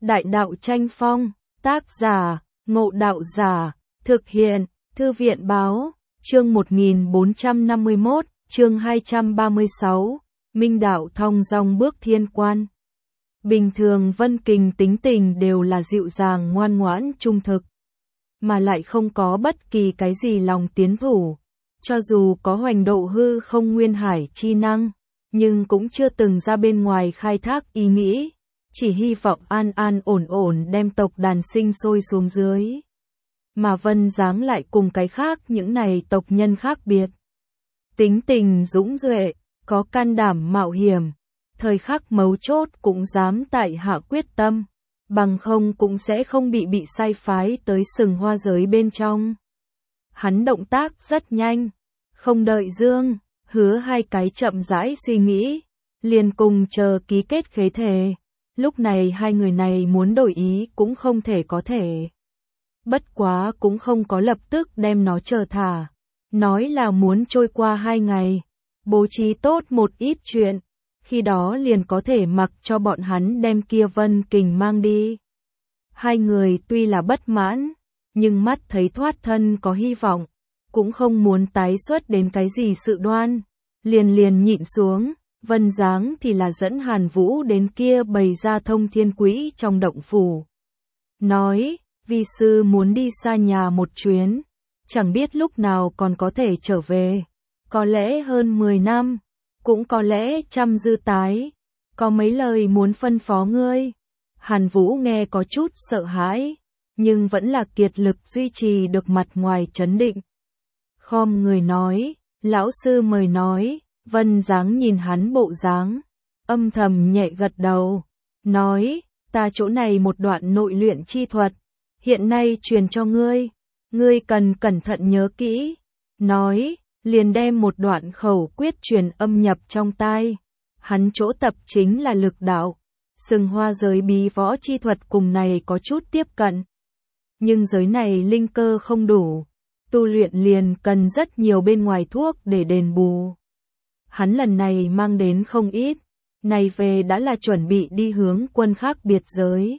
Đại đạo tranh phong, tác giả, Ngộ Đạo Giả, thực hiện, Thư viện báo, chương 1451, chương 236, Minh Đạo thong dong bước thiên quan. Bình thường Vân Kình tính tình đều là dịu dàng ngoan ngoãn trung thực, mà lại không có bất kỳ cái gì lòng tiến thủ, cho dù có hoành độ hư không nguyên hải chi năng, nhưng cũng chưa từng ra bên ngoài khai thác ý nghĩ, chỉ hy vọng an an ổn ổn đem tộc đàn sinh sôi xuống dưới. Mà Vân Giáng lại cùng cái khác những này tộc nhân khác biệt. Tính tình dũng duệ, có can đảm mạo hiểm, thời khắc mấu chốt cũng dám tại hạ quyết tâm, bằng không cũng sẽ không bị sai phái tới sừng hoa giới bên trong. Hắn động tác rất nhanh, không đợi Dương, Hứa hai cái chậm rãi suy nghĩ, liền cùng chờ ký kết khế thề. Lúc này hai người này muốn đổi ý cũng không thể có thể. Bất quá cũng không có lập tức đem nó chờ thả, nói là muốn trôi qua 2 ngày, bố trí tốt một ít chuyện, khi đó liền có thể mặc cho bọn hắn đem kia Vân Kình mang đi. Hai người tuy là bất mãn, nhưng mắt thấy thoát thân có hy vọng, cũng không muốn tái xuất đến cái gì sự đoan, liền nhịn xuống. Vân Giáng thì là dẫn Hàn Vũ đến kia bày ra thông thiên quỹ trong động phủ. Nói, vi sư muốn đi xa nhà một chuyến, chẳng biết lúc nào còn có thể trở về, có lẽ hơn 10 năm, cũng có lẽ trăm dư tái, có mấy lời muốn phân phó ngươi. Hàn Vũ nghe có chút sợ hãi, nhưng vẫn là kiệt lực duy trì được mặt ngoài trấn định. Khom người nói, lão sư mời nói. Vân Giáng nhìn hắn bộ dáng, âm thầm nhẹ gật đầu, nói, ta chỗ này một đoạn nội luyện chi thuật, hiện nay truyền cho ngươi, ngươi cần cẩn thận nhớ kỹ. Nói, liền đem một đoạn khẩu quyết truyền âm nhập trong tai. Hắn chỗ tập chính là lực đạo, sừng hoa giới bí võ chi thuật cùng này có chút tiếp cận. Nhưng giới này linh cơ không đủ, tu luyện liền cần rất nhiều bên ngoài thuốc để đền bù. Hắn lần này mang đến không ít, này về đã là chuẩn bị đi hướng quân khác biệt giới.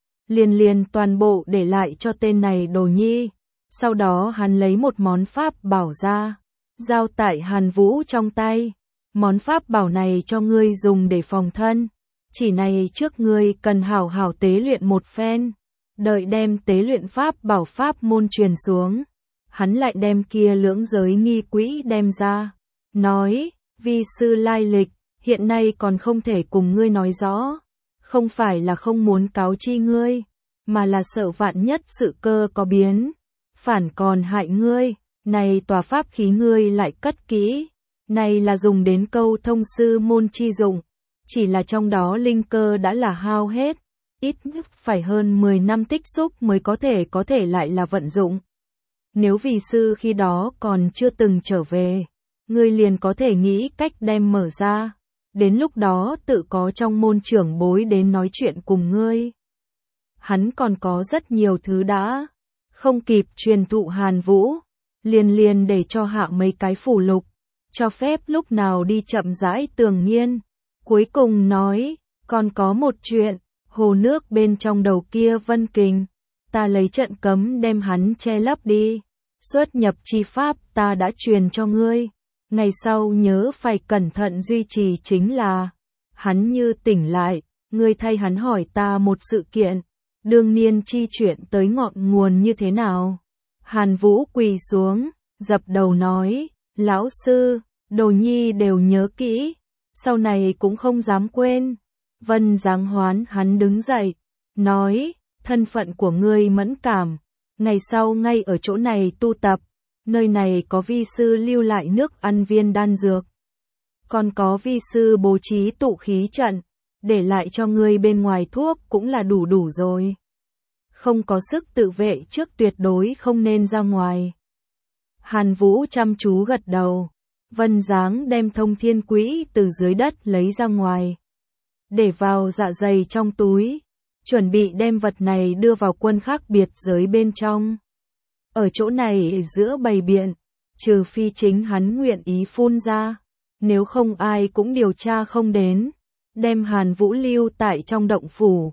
Liền toàn bộ để lại cho tên này Đồ Nhi, sau đó hắn lấy một món pháp bảo ra, giao tại Hàn Vũ trong tay. Món pháp bảo này cho ngươi dùng để phòng thân, chỉ này trước ngươi cần hảo hảo tế luyện một phen, đợi đem tế luyện pháp bảo pháp môn truyền xuống. Hắn lại đem kia lưỡng giới nghi quỹ đem ra, nói, vi sư lai lịch, hiện nay còn không thể cùng ngươi nói rõ, không phải là không muốn cáo chi ngươi, mà là sợ vạn nhất sự cơ có biến, phản còn hại ngươi. Này tòa pháp khí ngươi lại cất kỹ, này là dùng đến câu thông sư môn chi dụng, chỉ là trong đó linh cơ đã là hao hết, ít nhất phải hơn 10 năm tích xúc mới có thể lại là vận dụng. Nếu vì sư khi đó còn chưa từng trở về, ngươi liền có thể nghĩ cách đem mở ra, đến lúc đó tự có trong môn trưởng bối đến nói chuyện cùng ngươi. Hắn còn có rất nhiều thứ đã không kịp truyền thụ Hàn Vũ, liền để cho hạ mấy cái phù lục, cho phép lúc nào đi chậm rãi tường nghiên. Cuối cùng nói, còn có một chuyện, hồ nước bên trong đầu kia Vân Kình, ta lấy trận cấm đem hắn che lấp đi, xuất nhập chi pháp ta đã truyền cho ngươi. Ngày sau nhớ phải cẩn thận duy trì chính là, hắn như tỉnh lại, ngươi thay hắn hỏi ta một sự kiện, đương niên chi chuyện tới ngọn nguồn như thế nào. Hàn Vũ quỳ xuống, dập đầu nói, lão sư, Đồ Nhi đều nhớ kỹ, sau này cũng không dám quên. Vân Giáng hoán hắn đứng dậy, nói, thân phận của ngươi mẫn cảm, ngày sau ngay ở chỗ này tu tập. Nơi này có vi sư lưu lại nước ăn viên đan dược, còn có vi sư bố trí tụ khí trận, để lại cho ngươi bên ngoài thuốc cũng là đủ rồi. Không có sức tự vệ trước tuyệt đối không nên ra ngoài. Hàn Vũ chăm chú gật đầu, Vân Giáng đem thông thiên quỹ từ dưới đất lấy ra ngoài, để vào dạ dày trong túi, chuẩn bị đem vật này đưa vào quân khác biệt giới bên trong. Ở chỗ này giữa bầy biện, trừ phi chính hắn nguyện ý phun ra, nếu không ai cũng điều tra không đến. Đem Hàn Vũ lưu tại trong động phủ,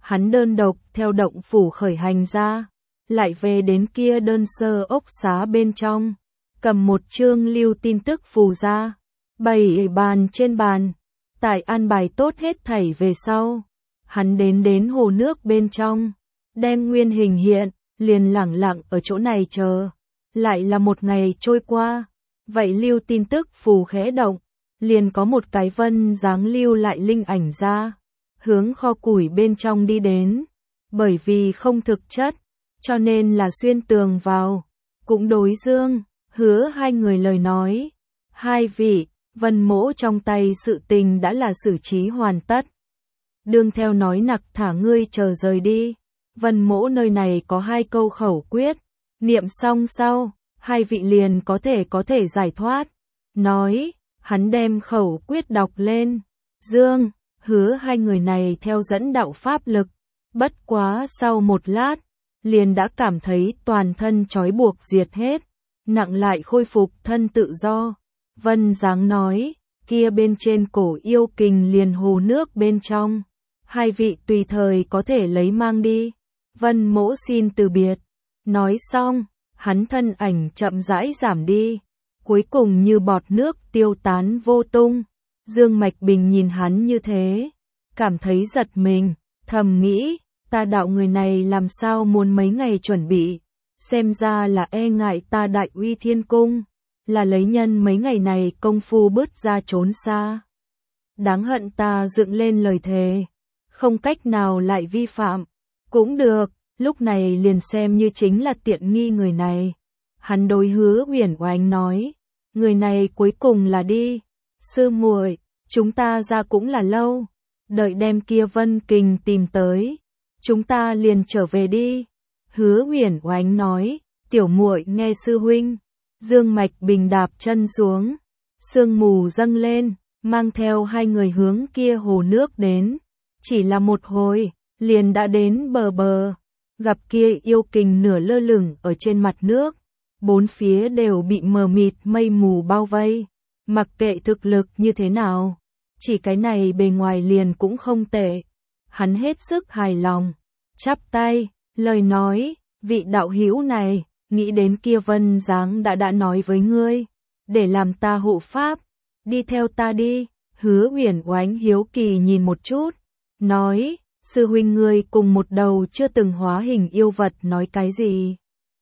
hắn đơn độc theo động phủ khởi hành ra, lại về đến kia đơn sơ ốc xá bên trong, cầm một chương lưu tin tức phù ra, bày bàn trên bàn, tại an bài tốt hết thảy về sau. Hắn đến hồ nước bên trong, đem nguyên hình hiện, liền lẳng lặng ở chỗ này chờ. Lại là một ngày trôi qua, vậy lưu tin tức phù khẽ động, liền có một cái vân dáng lưu lại linh ảnh ra, hướng kho củi bên trong đi đến. Bởi vì không thực chất, cho nên là xuyên tường vào, cũng đối Dương, Hứa hai người lời nói. Hai vị, Vân Mỗ trong tay sự tình đã là xử trí hoàn tất. Đương theo nói nặc thả ngươi chờ rời đi. Vân Mỗ nơi này có 2 câu khẩu quyết, niệm xong sau, hai vị liền có thể giải thoát. Nói, hắn đem khẩu quyết đọc lên. Dương, Hứa hai người này theo dẫn đạo pháp lực, bất quá sau một lát, liền đã cảm thấy toàn thân trói buộc diệt hết, nặng lại khôi phục thân tự do. Vân Giáng nói, kia bên trên cổ yêu kình liền hồ nước bên trong, hai vị tùy thời có thể lấy mang đi. Vân Mỗ xin từ biệt. Nói xong, hắn thân ảnh chậm rãi giảm đi, cuối cùng như bọt nước tiêu tán vô tung. Dương Mạch Bình nhìn hắn như thế, cảm thấy giật mình, thầm nghĩ, ta đạo người này làm sao muốn mấy ngày chuẩn bị, xem ra là e ngại ta Đại Uy Thiên Cung, là lấy nhân mấy ngày này công phu bứt ra trốn xa. Đáng hận ta dựng lên lời thề, không cách nào lại vi phạm, cũng được, lúc này liền xem như chính là tiện nghi người này. Hắn đối Hứa Uyển Oánh nói, người này cuối cùng là đi, sư muội, chúng ta ra cũng là lâu, đợi đem kia Vân Kình tìm tới, chúng ta liền trở về đi. Hứa Uyển Oánh nói, tiểu muội nghe sư huynh. Dương Mạch Bình đạp chân xuống, sương mù dâng lên, mang theo hai người hướng kia hồ nước đến. Chỉ là một hồi, liền đã đến bờ, gặp kia yêu kình nửa lơ lửng ở trên mặt nước, bốn phía đều bị mờ mịt mây mù bao vây, mặc kệ thực lực như thế nào, chỉ cái này bề ngoài liền cũng không tệ. Hắn hết sức hài lòng, chắp tay, lời nói, vị đạo hữu này, nghĩ đến kia Vân Giáng đã nói với ngươi, để làm ta hộ pháp, đi theo ta đi. Hứa Uyển Oánh hiếu kỳ nhìn một chút, nói, sư huynh ngươi cùng một đầu chưa từng hóa hình yêu vật nói cái gì?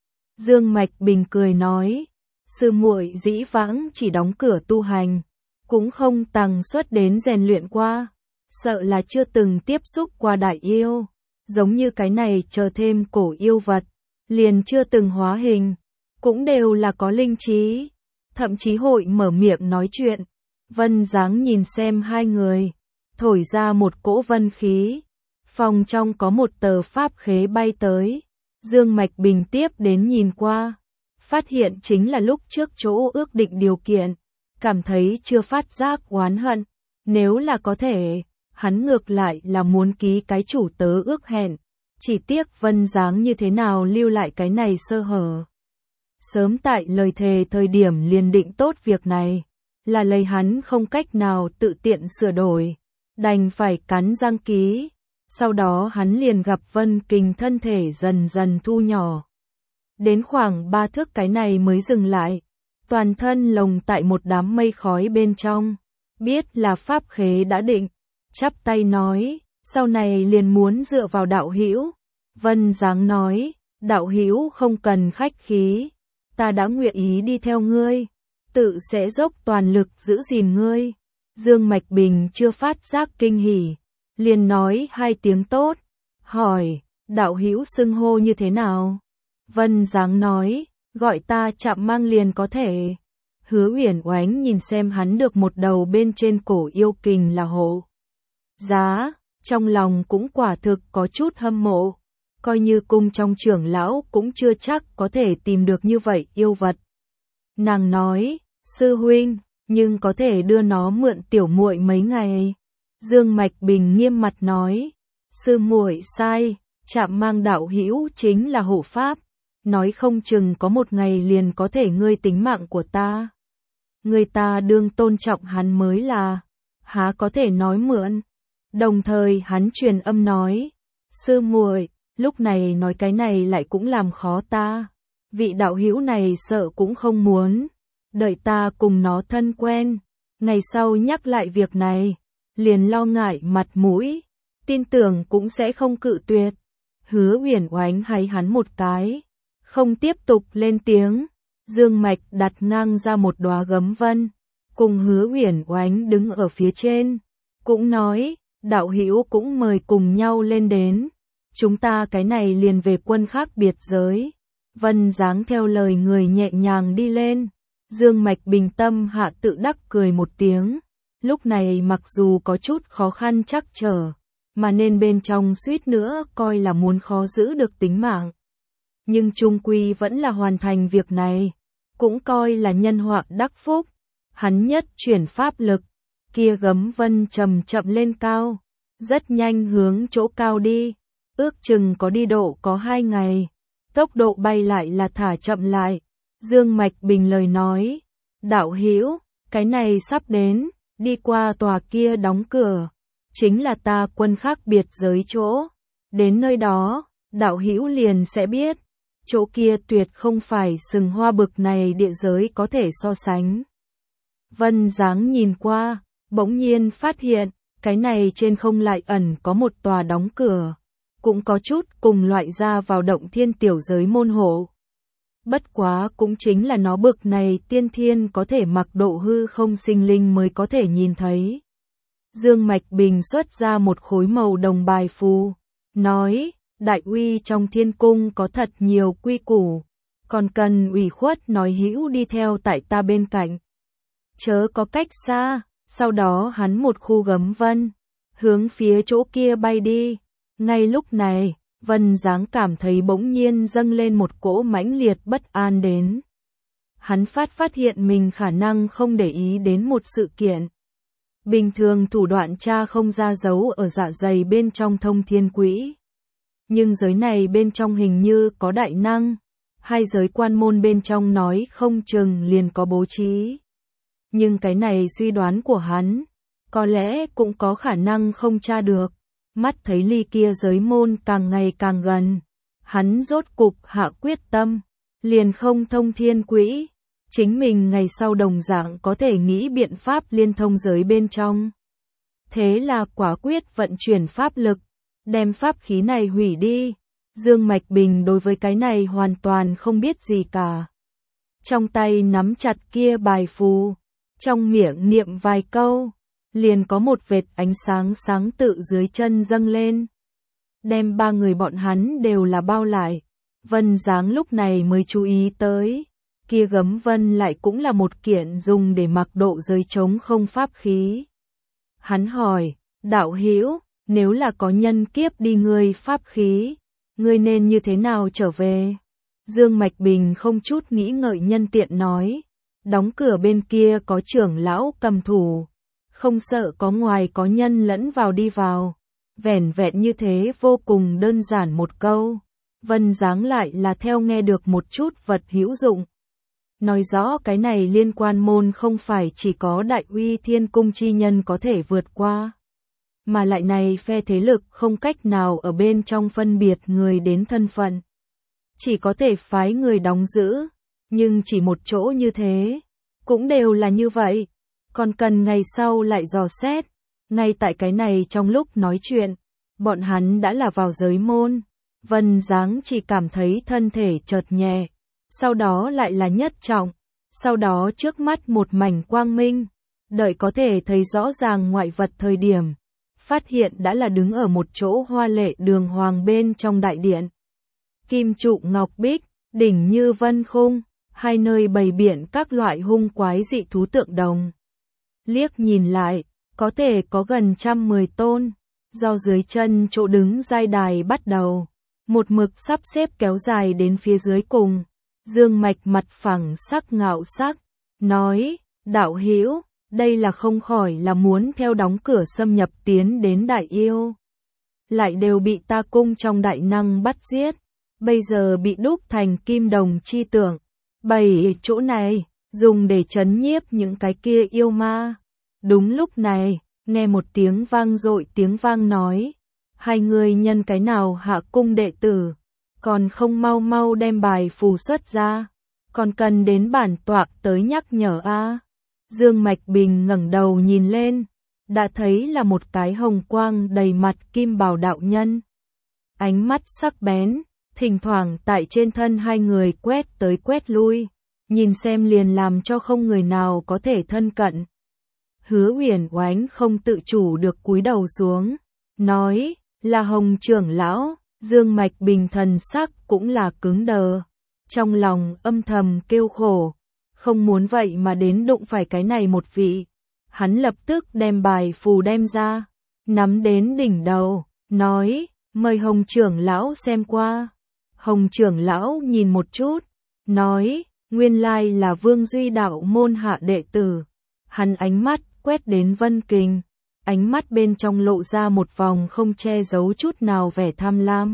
Dương Mạch Bình cười nói, sư muội dĩ vãng chỉ đóng cửa tu hành, cũng không tằng suất đến rèn luyện qua, sợ là chưa từng tiếp xúc qua đại yêu, giống như cái này chờ thêm cổ yêu vật, liền chưa từng hóa hình, cũng đều là có linh trí, thậm chí hội mở miệng nói chuyện. Vân Giáng nhìn xem hai người, thổi ra một cỗ vân khí, phòng trong có một tờ pháp khế bay tới. Dương Mạch Bình tiếp đến nhìn qua, phát hiện chính là lúc trước chỗ ước định điều kiện, cảm thấy chưa phát giác oán hận, nếu là có thể, hắn ngược lại là muốn ký cái chủ tớ ước hẹn, chỉ tiếc Vân Giáng như thế nào lưu lại cái này sơ hở. Sớm tại lời thề thời điểm liền định tốt việc này, là lấy hắn không cách nào tự tiện sửa đổi, đành phải cắn răng ký. Sau đó hắn liền gặp Vân Kình thân thể dần dần thu nhỏ. Đến khoảng 3 thước cái này mới dừng lại, toàn thân lồng tại một đám mây khói bên trong, biết là pháp khế đã định, chắp tay nói, sau này liền muốn dựa vào đạo hữu. Vân Giáng nói, đạo hữu không cần khách khí, ta đã nguyện ý đi theo ngươi, tự sẽ dốc toàn lực giữ gìn ngươi. Dương Mạch Bình chưa phát giác kinh hỉ, liền nói 2 tiếng tốt, hỏi, đạo hữu xưng hô như thế nào? Vân Giáng nói, gọi ta Trạm Mang liền có thể. Hứa Uyển Oánh nhìn xem hắn được một đầu bên trên cổ yêu kình là hộ giá, trong lòng cũng quả thực có chút hâm mộ, coi như cung trong trưởng lão cũng chưa chắc có thể tìm được như vậy yêu vật. Nàng nói, sư huynh, nhưng có thể đưa nó mượn tiểu muội mấy ngày. Dương Mạch Bình nghiêm mặt nói, sư muội sai, Trạm Mang đạo hữu chính là hộ pháp, nói không chừng có một ngày liền có thể ngươi tính mạng của ta. Người ta đương tôn trọng hắn mới là, há có thể nói mượn. Đồng thời hắn truyền âm nói, Sư muội, lúc này nói cái này lại cũng làm khó ta. Vị đạo hữu này sợ cũng không muốn. Đợi ta cùng nó thân quen. Ngày sau nhắc lại việc này. Liền lo ngại mặt mũi. Tin tưởng cũng sẽ không cự tuyệt. Hứa Uyển Oánh hay hắn một cái. Không tiếp tục lên tiếng. Dương Mạch đặt ngang ra một đóa gấm vân. Cùng Hứa Uyển Oánh đứng ở phía trên. Cũng nói, đạo hữu cũng mời cùng nhau lên đến. Chúng ta cái này liền về quân khác biệt giới. Vân dáng theo lời người nhẹ nhàng đi lên. Dương Mạch bình tâm hạ tự đắc cười một tiếng. Lúc này mặc dù có chút khó khăn trắc trở, mà nên bên trong suýt nữa coi là muốn khó giữ được tính mạng. Nhưng chung quy vẫn là hoàn thành việc này, cũng coi là nhân họa đắc phúc. Hắn nhất chuyển pháp lực, kia gấm vân chậm chậm lên cao, rất nhanh hướng chỗ cao đi, ước chừng có đi độ có 2 ngày, tốc độ bay lại là thả chậm lại. Dương Mạch Bình lời nói, đạo hữu, cái này sắp đến, đi qua tòa kia đóng cửa, chính là ta quân khác biệt giới chỗ, đến nơi đó, đạo hữu liền sẽ biết, chỗ kia tuyệt không phải sừng hoa bực này địa giới có thể so sánh. Vân dáng nhìn qua, bỗng nhiên phát hiện, cái này trên không lại ẩn có một tòa đóng cửa, cũng có chút cùng loại ra vào động thiên tiểu giới môn hộ. Bất quá cũng chính là nó bực này tiên thiên có thể mặc độ hư không sinh linh mới có thể nhìn thấy. Dương Mạch Bình xuất ra một khối màu đồng bài phù, nói, đại uy trong thiên cung có thật nhiều quy củ, còn cần ủy khuất nói hữu đi theo tại ta bên cạnh. Chớ có cách xa, sau đó hắn một khu gấm vân, hướng phía chỗ kia bay đi. Ngay lúc này, Vân dáng cảm thấy bỗng nhiên dâng lên một cỗ mãnh liệt bất an đến. Hắn phát hiện mình khả năng không để ý đến một sự kiện. Bình thường thủ đoạn tra không ra dấu ở dạ dày bên trong thông thiên quỹ. Nhưng giới này bên trong hình như có đại năng, hai giới quan môn bên trong nói không chừng liền có bố trí. Nhưng cái này suy đoán của hắn, có lẽ cũng có khả năng không tra được. Mắt thấy ly kia giới môn càng ngày càng gần, hắn rốt cục hạ quyết tâm, liền không thông thiên quỹ, chính mình ngày sau đồng dạng có thể nghĩ biện pháp liên thông giới bên trong. Thế là quả quyết vận chuyển pháp lực, đem pháp khí này hủy đi. Dương Mạch Bình đối với cái này hoàn toàn không biết gì cả. Trong tay nắm chặt kia bài phù, trong miệng niệm vài câu, liền có một vệt ánh sáng sáng tự dưới chân dâng lên. Đem 3 người bọn hắn đều là bao lại. Vân dáng lúc này mới chú ý tới. Kia gấm vân lại cũng là một kiện dùng để mặc độ giới chống không pháp khí. Hắn hỏi, đạo hữu, nếu là có nhân kiếp đi ngươi pháp khí, ngươi nên như thế nào trở về? Dương Mạch Bình không chút nghĩ ngợi nhân tiện nói, đóng cửa bên kia có trưởng lão cầm thủ. Không sợ có ngoài có nhân lẫn vào đi vào. Vẻn vẹn như thế vô cùng đơn giản một câu. Vân dáng lại là theo nghe được một chút vật hữu dụng. Nói rõ cái này liên quan môn không phải chỉ có đại uy thiên cung chi nhân có thể vượt qua. Mà lại này phe thế lực không cách nào ở bên trong phân biệt người đến thân phận. Chỉ có thể phái người đóng giữ. Nhưng chỉ một chỗ như thế. Cũng đều là như vậy. Còn cần ngày sau lại dò xét. Ngay tại cái này trong lúc nói chuyện, bọn hắn đã là vào giới môn. Vân dáng chỉ cảm thấy thân thể chợt nhẹ, sau đó lại là nhất trọng, sau đó trước mắt một mảnh quang minh, đợi có thể thấy rõ ràng ngoại vật thời điểm, phát hiện đã là đứng ở một chỗ hoa lệ đường hoàng bên trong đại điện. Kim trụ ngọc bích, đỉnh như vân khung, hai nơi bày biện các loại hung quái dị thú tượng đồng. Liếc nhìn lại, có thể có gần 110 tôn, do dưới chân chỗ đứng giai đài bắt đầu, một mực sắp xếp kéo dài đến phía dưới cùng. Dương Mạch mặt phẳng sắc ngạo sắc, nói, đạo hữu, đây là không khỏi là muốn theo đóng cửa xâm nhập tiến đến đại yêu. Lại đều bị ta cung trong đại năng bắt giết, bây giờ bị đúc thành kim đồng chi tượng, bày chỗ này, dùng để trấn nhiếp những cái kia yêu ma. Đúng lúc này, nghe một tiếng vang dội tiếng vang nói, hai người nhân cái nào hạ cung đệ tử, còn không mau mau đem bài phù xuất ra, còn cần đến bản tọa tới nhắc nhở a. Dương Mạch Bình ngẩng đầu nhìn lên, đã thấy là một cái hồng quang đầy mặt kim bào đạo nhân. Ánh mắt sắc bén, thỉnh thoảng tại trên thân hai người quét tới quét lui, nhìn xem liền làm cho không người nào có thể thân cận. Hứa Uyển Oánh không tự chủ được cúi đầu xuống, nói, là Hồng trưởng lão. Dương Mạch Bình thần sắc cũng là cứng đờ, trong lòng âm thầm kêu khổ, không muốn vậy mà đến đụng phải cái này một vị. Hắn lập tức đem bài phù đem ra, nắm đến đỉnh đầu, nói, mời Hồng trưởng lão xem qua. Hồng trưởng lão nhìn một chút, nói, nguyên lai là Vương Duy đạo môn hạ đệ tử. Hắn ánh mắt quét đến Vân Kình, ánh mắt bên trong lộ ra một vòng không che giấu chút nào vẻ tham lam.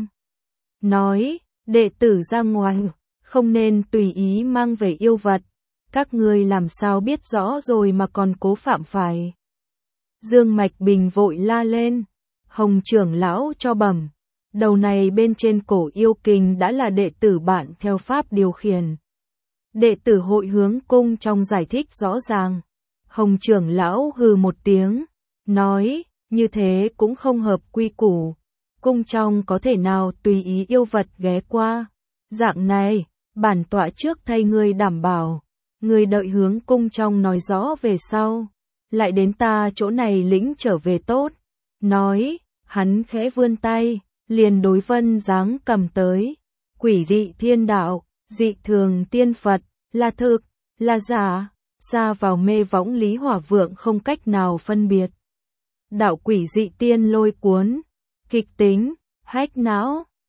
Nói, đệ tử ra ngoài, không nên tùy ý mang về yêu vật. Các ngươi làm sao biết rõ rồi mà còn cố phạm phải. Dương Mạch Bình vội la lên, Hồng trưởng lão cho bẩm, đầu này bên trên cổ yêu kình đã là đệ tử bạn theo pháp điều khiển. Đệ tử hội hướng cung trong giải thích rõ ràng. Hồng trưởng lão hừ một tiếng, nói, như thế cũng không hợp quy củ. Cung trong có thể nào tùy ý yêu vật ghé qua. Dạng này, bản tọa trước thay ngươi đảm bảo. Ngươi đợi hướng cung trong nói rõ về sau. Lại đến ta chỗ này lĩnh trở về tốt. Nói, hắn khẽ vươn tay, liền đối Vân Giáng cầm tới. Quỷ dị thiên đạo, dị thường tiên Phật, là thực, là giả. Xa vào mê võng Lý Hỏa Vượng không cách nào phân biệt. Đạo quỷ dị tiên lôi cuốn, kịch tính, hách não,